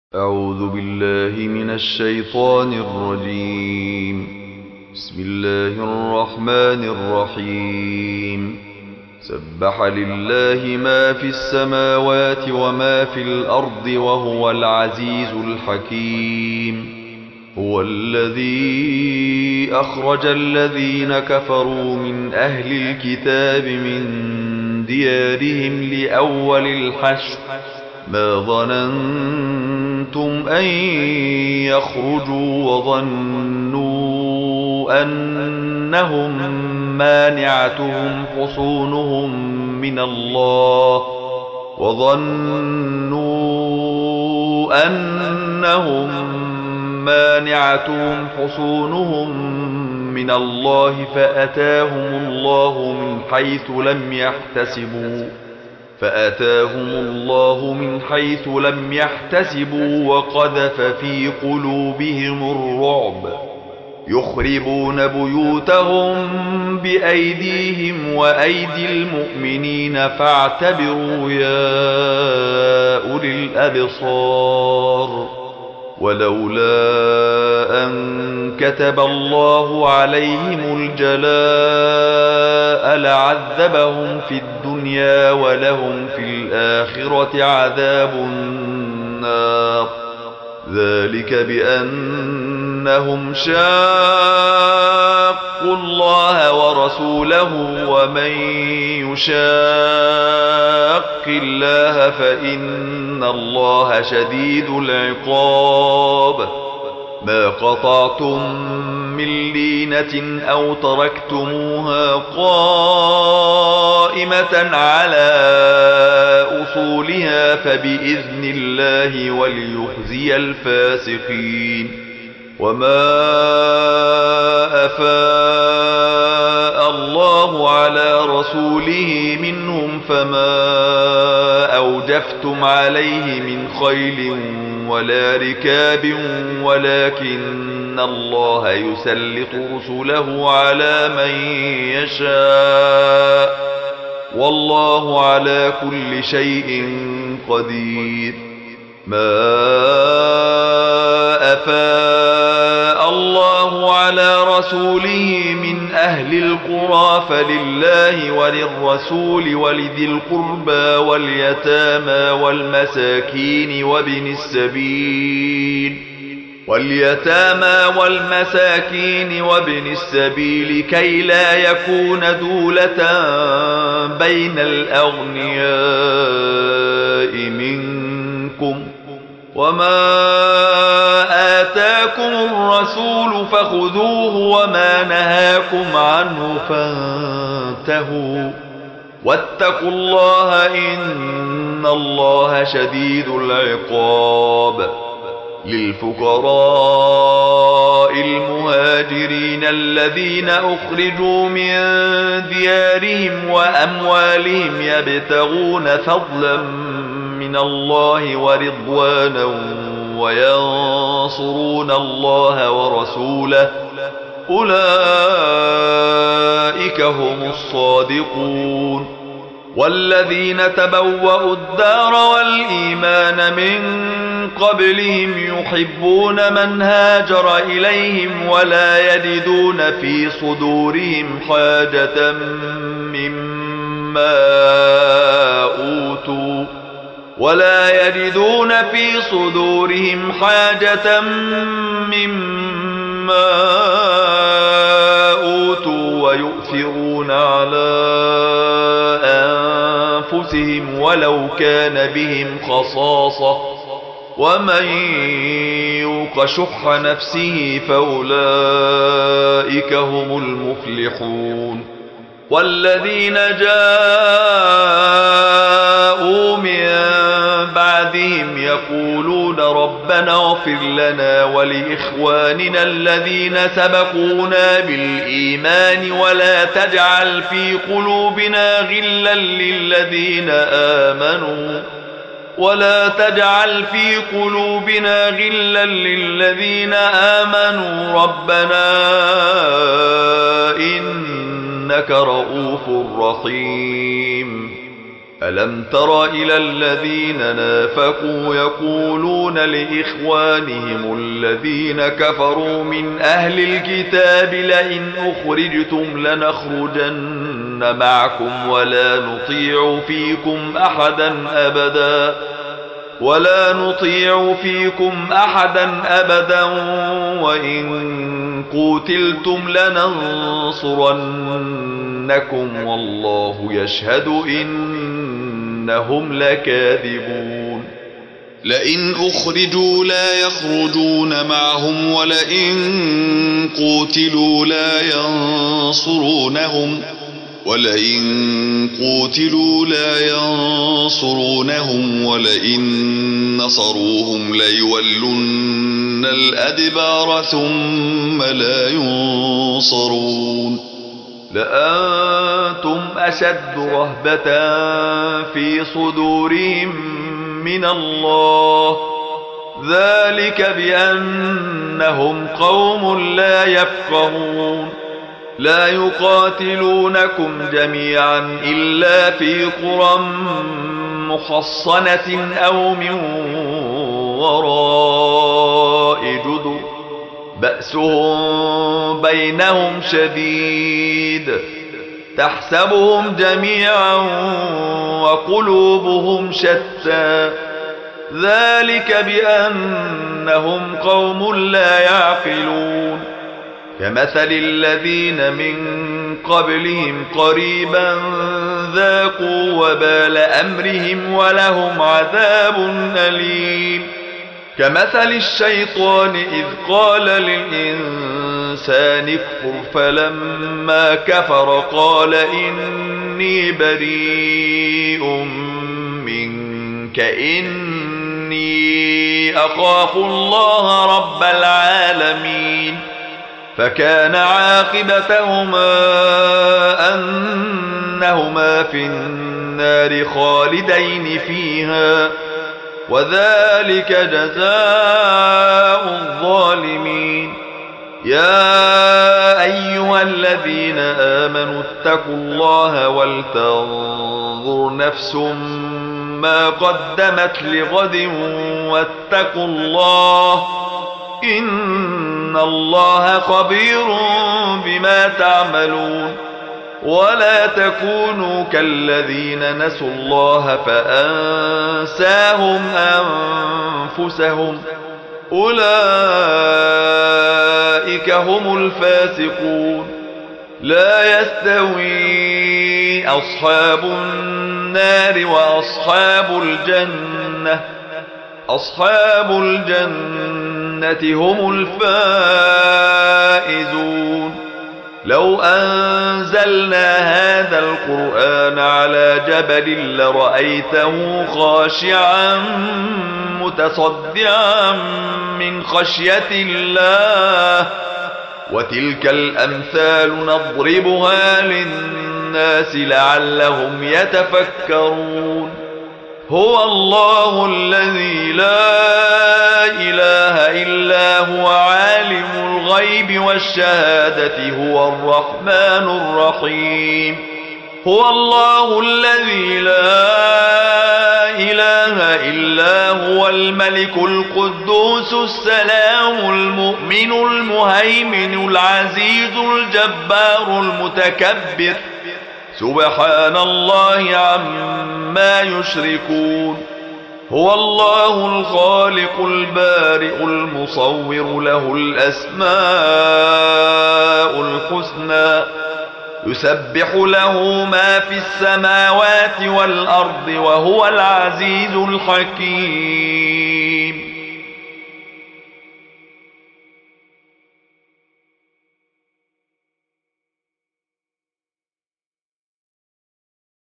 أعوذ بالله من الشيطان الرجيم. بسم الله الرحمن الرحيم. سبح لله ما في السماوات وما في الأرض وهو العزيز الحكيم. هو الذي أخرج الذين كفروا من أهل الكتاب من ديارهم لأول الحشر ما ظننتم أن يخرجوا وظنوا أنهم مانعتهم حصونهم من الله فأتاهم الله من حيث لم يحتسبوا وقذف في قلوبهم الرعب يخربون بيوتهم بأيديهم وأيدي المؤمنين فاعتبروا يا أولي الأبصار. ولولا أن كتب الله عليهم الجلاء لعذبهم في الدنيا ولهم في الآخرة عذاب النار. ذلك بأنهم شاقوا الله ورسوله ومن يشاق الله فإن الله شديد العقاب. ما قطعتم من لينة أو تركتموها قائمة على أصولها فبإذن الله وليخزي الفاسقين. وما أفاء الله على رسوله منهم فما أوجفتم عليه من خيل ولا ركاب ولكن الله يسلط رسله على من يشاء والله على كل شيء قدير. ما أفاء الله على رسوله من أهل القرى فلله وللرسول ولذي القربى واليتامى والمساكين وابن السبيل كي لا يكون دولة بين الأغنياء منكم. وما آتاكم الرسول فخذوه وما نهاكم عنه فانتهوا واتقوا الله إن الله شديد العقاب. للفقراء المهاجرين الذين أخرجوا من ديارهم وأموالهم يبتغون فضلا من الله ورضوانا وينصرون الله ورسوله أولئك هم الصادقون. والذين تبوأوا الدار والإيمان من قبلهم يحبون من هاجر إليهم ولا يجدون في صدورهم حاجة مما أوتوا ويؤثرون على أنفسهم ولو كان بهم خصاصة ومن يوق شح نفسه فأولئك هم المفلحون. والذين جاءوا من بعدهم يقولون ربنا اغفر لنا ولإخواننا الذين سبقونا بالإيمان ولا تجعل في قلوبنا غلا للذين آمنوا ربنا إنك رؤوف رحيم. ألم تر إلى الذين نافقوا يقولون لإخوانهم الذين كفروا من أهل الكتاب لئن أخرجتم لنخرجن معكم ولا نطيع فيكم أحدا أبدا وإن قتلتم لننصرنكم والله يشهد إنهم لكاذبون لئن أخرجوا لا يخرجون معهم ولئن قتلوا لا ينصرونهم ولئن نصروهم ليولن الأدبار ثم لا ينصرون لأنتم أشد رهبة في صدورهم من الله ذلك بأنهم قوم لا يفقهون لا يقاتلونكم جميعا إلا في قرى محصنة أو من وراء جدر بأسهم بينهم شديد تحسبهم جميعا وقلوبهم شتى ذلك بأنهم قوم لا يعقلون كمثل الذين من قبلهم قريبا ذاقوا وبال أمرهم ولهم عذاب أليم كمثل الشيطان إذ قال للإنسان اكفر فلما كفر قال إني بريء منك إني أخاف الله رب العالمين فكان عاقبتهما أنهما في النار خالدين فيها وذلك جزاء الظالمين يا أيها الذين آمنوا اتقوا الله ولتنظر نفس ما قدمت لغد واتقوا الله إن الله خبير بما تعملون ولا تكونوا كالذين نسوا الله فأنساهم أنفسهم أولئك هم الفاسقون لا يستوي أصحاب النار وأصحاب الجنة أصحاب الجنة هم الفائزون لو أنزلنا هذا القرآن على جبل لرأيته خاشعا متصدعا من خشية الله وتلك الأمثال نضربها للناس لعلهم يتفكرون هو الله الذي لا إله إلا هو عالم الغيب والشهادة هو الرحمن الرحيم هو الله الذي لا إله إلا هو الملك القدوس السلام المؤمن المهيمن العزيز الجبار المتكبر سبحان الله عما يشركون هو الله الخالق البارئ المصور له الأسماء الحسنى يسبح له ما في السماوات والأرض وهو العزيز الحكيم